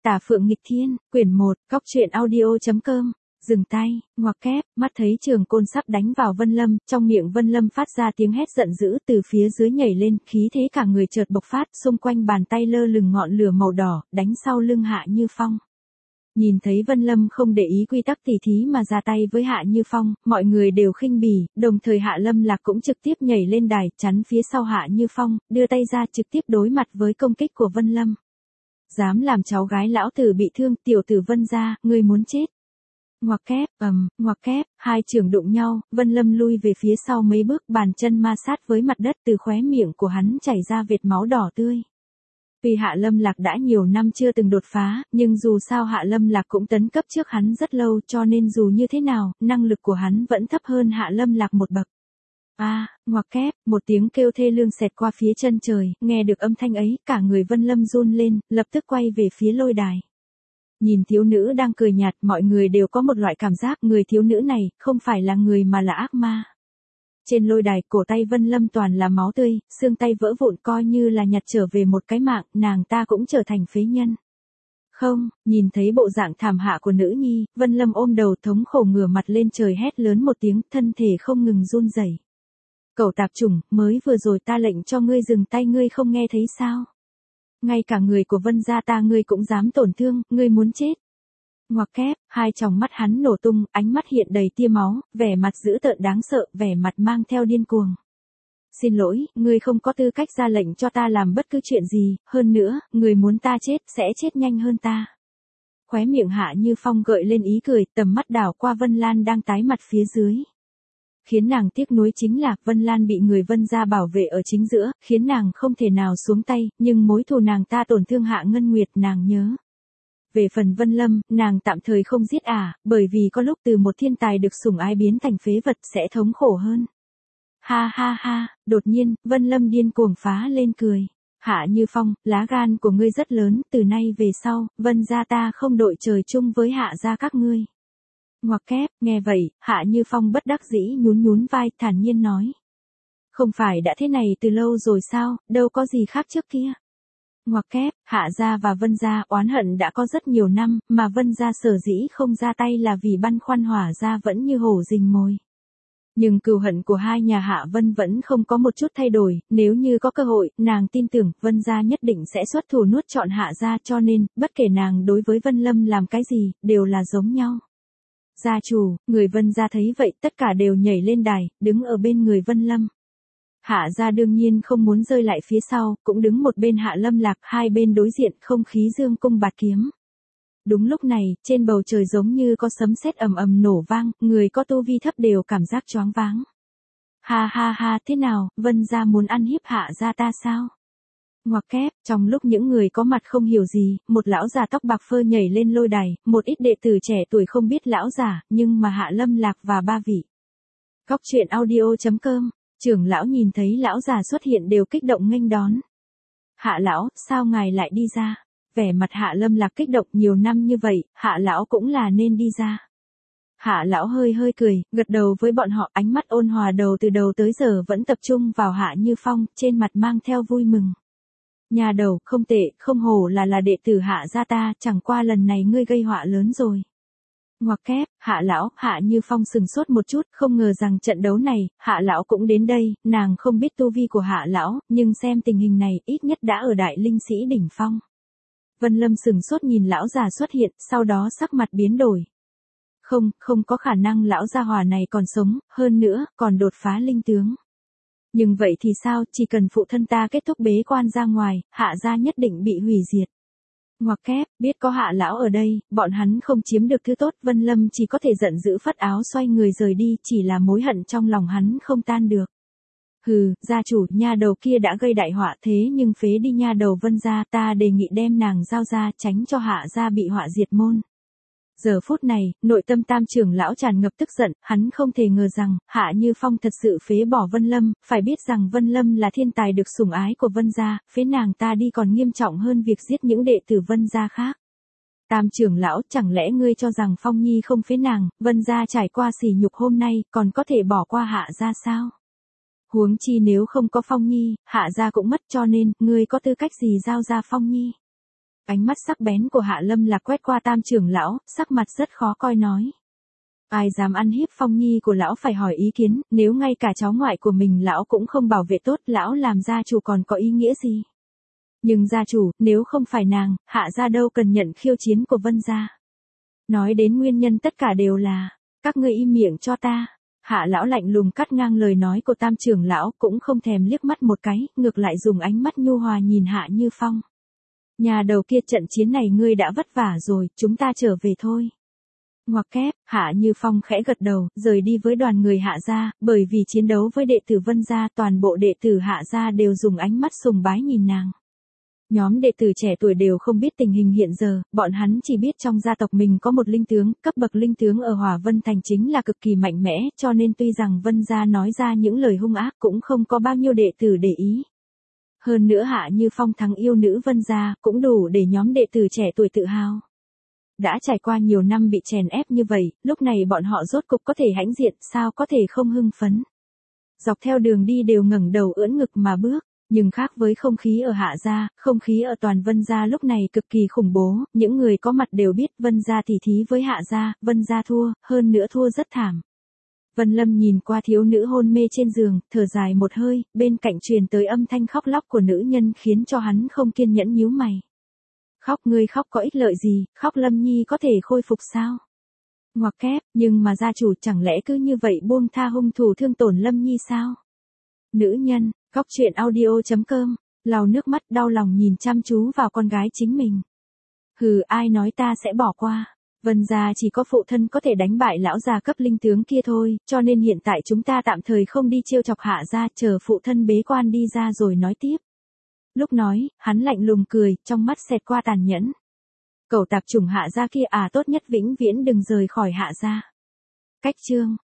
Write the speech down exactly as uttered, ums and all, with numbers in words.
Tà Phượng Nghịch Thiên, quyển một, Cóc truyện audio.com, dừng tay, ngoặc kép, mắt thấy trường côn sắp đánh vào Vân Lâm, trong miệng Vân Lâm phát ra tiếng hét giận dữ từ phía dưới nhảy lên, khí thế cả người chợt bộc phát, xung quanh bàn tay lơ lửng ngọn lửa màu đỏ, đánh sau lưng Hạ Như Phong. Nhìn thấy Vân Lâm không để ý quy tắc tỉ thí mà ra tay với Hạ Như Phong, mọi người đều khinh bỉ, đồng thời Hạ Lâm Lạc cũng trực tiếp nhảy lên đài, chắn phía sau Hạ Như Phong, đưa tay ra trực tiếp đối mặt với công kích của Vân Lâm. Dám làm cháu gái lão tử bị thương, tiểu tử Vân gia, ngươi muốn chết. Ngoặc kép, ầm, ngoặc kép, hai trường đụng nhau, Vân Lâm lui về phía sau mấy bước, bàn chân ma sát với mặt đất, từ khóe miệng của hắn chảy ra vệt máu đỏ tươi. Vì Hạ Lâm Lạc đã nhiều năm chưa từng đột phá, nhưng dù sao Hạ Lâm Lạc cũng tấn cấp trước hắn rất lâu, cho nên dù như thế nào, năng lực của hắn vẫn thấp hơn Hạ Lâm Lạc một bậc. A, à, ngoặc kép, một tiếng kêu thê lương xẹt qua phía chân trời, nghe được âm thanh ấy, cả người Vân Lâm run lên, lập tức quay về phía lôi đài. Nhìn thiếu nữ đang cười nhạt, mọi người đều có một loại cảm giác người thiếu nữ này không phải là người mà là ác ma. Trên lôi đài, cổ tay Vân Lâm toàn là máu tươi, xương tay vỡ vụn, coi như là nhặt trở về một cái mạng, nàng ta cũng trở thành phế nhân. Không, nhìn thấy bộ dạng thảm hạ của nữ nhi, Vân Lâm ôm đầu thống khổ ngửa mặt lên trời hét lớn một tiếng, thân thể không ngừng run rẩy. Cẩu tạp chủng, mới vừa rồi ta lệnh cho ngươi dừng tay, ngươi không nghe thấy sao? Ngay cả người của Vân gia ta ngươi cũng dám tổn thương, ngươi muốn chết. Ngoặc kép, hai tròng mắt hắn nổ tung, ánh mắt hiện đầy tia máu, vẻ mặt dữ tợn đáng sợ, vẻ mặt mang theo điên cuồng. Xin lỗi, ngươi không có tư cách ra lệnh cho ta làm bất cứ chuyện gì, hơn nữa, ngươi muốn ta chết, sẽ chết nhanh hơn ta. Khóe miệng Hạ Như Phong gợi lên ý cười, tầm mắt đảo qua Vân Lan đang tái mặt phía dưới. Khiến nàng tiếc nuối chính là, Vân Lan bị người Vân gia bảo vệ ở chính giữa, khiến nàng không thể nào xuống tay, nhưng mối thù nàng ta tổn thương Hạ Ngân Nguyệt nàng nhớ. Về phần Vân Lâm, nàng tạm thời không giết à, bởi vì có lúc từ một thiên tài được sủng ái biến thành phế vật sẽ thống khổ hơn. Ha ha ha, đột nhiên, Vân Lâm điên cuồng phá lên cười. Hạ Như Phong, lá gan của ngươi rất lớn, từ nay về sau, Vân gia ta không đội trời chung với Hạ gia các ngươi. Ngoặc kép, nghe vậy, Hạ Như Phong bất đắc dĩ nhún nhún vai, thản nhiên nói. Không phải đã thế này từ lâu rồi sao, đâu có gì khác trước kia. Ngoặc kép, Hạ gia và Vân gia oán hận đã có rất nhiều năm, mà Vân gia sở dĩ không ra tay là vì băn khoăn Hỏa gia vẫn như hổ rình mồi. Nhưng cừu hận của hai nhà Hạ Vân vẫn không có một chút thay đổi, nếu như có cơ hội, nàng tin tưởng Vân gia nhất định sẽ xuất thủ nuốt trọn Hạ gia, cho nên, bất kể nàng đối với Vân Lâm làm cái gì, đều là giống nhau. Gia chủ, người Vân gia thấy vậy tất cả đều nhảy lên đài, đứng ở bên người Vân Lâm. Hạ gia đương nhiên không muốn rơi lại phía sau, cũng đứng một bên Hạ Lâm Lạc, hai bên đối diện không khí dương cung bạt kiếm. Đúng lúc này, trên bầu trời giống như có sấm sét ầm ầm nổ vang, người có tu vi thấp đều cảm giác choáng váng. Ha ha ha, thế nào, Vân gia muốn ăn hiếp Hạ gia ta sao? Ngoặc kép, trong lúc những người có mặt không hiểu gì, một lão già tóc bạc phơ nhảy lên lôi đài, một ít đệ tử trẻ tuổi không biết lão già, nhưng mà Hạ Lâm Lạc và ba vị. Cóc truyện audio.com, trưởng lão nhìn thấy lão già xuất hiện đều kích động nghênh đón. Hạ lão, sao ngài lại đi ra? Vẻ mặt Hạ Lâm Lạc kích động, nhiều năm như vậy, Hạ lão cũng là nên đi ra. Hạ lão hơi hơi cười, gật đầu với bọn họ, ánh mắt ôn hòa, đầu từ đầu tới giờ vẫn tập trung vào Hạ Như Phong, trên mặt mang theo vui mừng. Nhà đầu, không tệ, không hổ là là đệ tử Hạ gia ta, chẳng qua lần này ngươi gây họa lớn rồi. Ngoặc kép, Hạ lão, Hạ Như Phong sừng sốt một chút, không ngờ rằng trận đấu này, Hạ lão cũng đến đây, nàng không biết tu vi của Hạ lão, nhưng xem tình hình này, ít nhất đã ở đại linh sĩ đỉnh phong. Vân Lâm sừng sốt nhìn lão già xuất hiện, sau đó sắc mặt biến đổi. Không, không có khả năng lão gia hỏa này còn sống, hơn nữa, còn đột phá linh tướng. Nhưng vậy thì sao, chỉ cần phụ thân ta kết thúc bế quan ra ngoài, Hạ gia nhất định bị hủy diệt. Ngoặc kép, biết có Hạ lão ở đây, bọn hắn không chiếm được thứ tốt, Vân Lâm chỉ có thể giận dữ phất áo xoay người rời đi, chỉ là mối hận trong lòng hắn không tan được. Hừ, gia chủ, nha đầu kia đã gây đại họa, thế nhưng phế đi nha đầu Vân gia, ta đề nghị đem nàng giao ra, tránh cho Hạ gia bị họa diệt môn. Giờ phút này, nội tâm tam trưởng lão tràn ngập tức giận, hắn không thể ngờ rằng, Hạ Như Phong thật sự phế bỏ Vân Lâm, phải biết rằng Vân Lâm là thiên tài được sủng ái của Vân gia, phế nàng ta đi còn nghiêm trọng hơn việc giết những đệ tử Vân gia khác. Tam trưởng lão, chẳng lẽ ngươi cho rằng Phong Nhi không phế nàng, Vân gia trải qua sỉ nhục hôm nay, còn có thể bỏ qua Hạ gia sao? Huống chi nếu không có Phong Nhi, Hạ gia cũng mất, cho nên, ngươi có tư cách gì giao ra Phong Nhi? Ánh mắt sắc bén của Hạ Lâm Lạc quét qua Tam trưởng lão, sắc mặt rất khó coi nói. Ai dám ăn hiếp Phong Nhi của lão phải hỏi ý kiến, nếu ngay cả cháu ngoại của mình lão cũng không bảo vệ tốt, lão làm gia chủ còn có ý nghĩa gì? Nhưng gia chủ, nếu không phải nàng, Hạ gia đâu cần nhận khiêu chiến của Vân gia. Nói đến nguyên nhân tất cả đều là, các ngươi im miệng cho ta. Hạ lão lạnh lùng cắt ngang lời nói của Tam trưởng lão, cũng không thèm liếc mắt một cái, ngược lại dùng ánh mắt nhu hòa nhìn Hạ Như Phong. Nhà đầu kia, trận chiến này ngươi đã vất vả rồi, chúng ta trở về thôi. Ngoặc kép, Hạ Như Phong khẽ gật đầu, rời đi với đoàn người Hạ gia, bởi vì chiến đấu với đệ tử Vân gia, toàn bộ đệ tử Hạ gia đều dùng ánh mắt sùng bái nhìn nàng. Nhóm đệ tử trẻ tuổi đều không biết tình hình hiện giờ, bọn hắn chỉ biết trong gia tộc mình có một linh tướng, cấp bậc linh tướng ở Hỏa Vân Thành chính là cực kỳ mạnh mẽ, cho nên tuy rằng Vân gia nói ra những lời hung ác cũng không có bao nhiêu đệ tử để ý. Hơn nữa Hạ Như Phong thắng yêu nữ Vân gia, cũng đủ để nhóm đệ tử trẻ tuổi tự hào. Đã trải qua nhiều năm bị chèn ép như vậy, lúc này bọn họ rốt cục có thể hãnh diện, sao có thể không hưng phấn. Dọc theo đường đi đều ngẩng đầu ưỡn ngực mà bước. Nhưng khác với không khí ở Hạ gia, không khí ở toàn Vân gia lúc này cực kỳ khủng bố, những người có mặt đều biết Vân gia tỉ thí với Hạ gia, Vân gia thua, hơn nữa thua rất thảm. Vân Lâm nhìn qua thiếu nữ hôn mê trên giường, thở dài một hơi, bên cạnh truyền tới âm thanh khóc lóc của nữ nhân khiến cho hắn không kiên nhẫn nhíu mày. Khóc ngươi khóc có ích lợi gì, khóc Lâm Nhi có thể khôi phục sao? Ngoặc kép, nhưng mà gia chủ chẳng lẽ cứ như vậy buông tha hung thủ thương tổn Lâm Nhi sao? Nữ nhân. Góc truyện audio chấm com, lau nước mắt đau lòng nhìn chăm chú vào con gái chính mình. Hừ, ai nói ta sẽ bỏ qua. Vân gia chỉ có phụ thân có thể đánh bại lão già cấp linh tướng kia thôi, cho nên hiện tại chúng ta tạm thời không đi trêu chọc Hạ gia, chờ phụ thân bế quan đi ra rồi nói tiếp. Lúc nói, hắn lạnh lùng cười, trong mắt xẹt qua tàn nhẫn. Cẩu tạp chủng Hạ gia kia à, tốt nhất vĩnh viễn đừng rời khỏi Hạ gia. Cách chương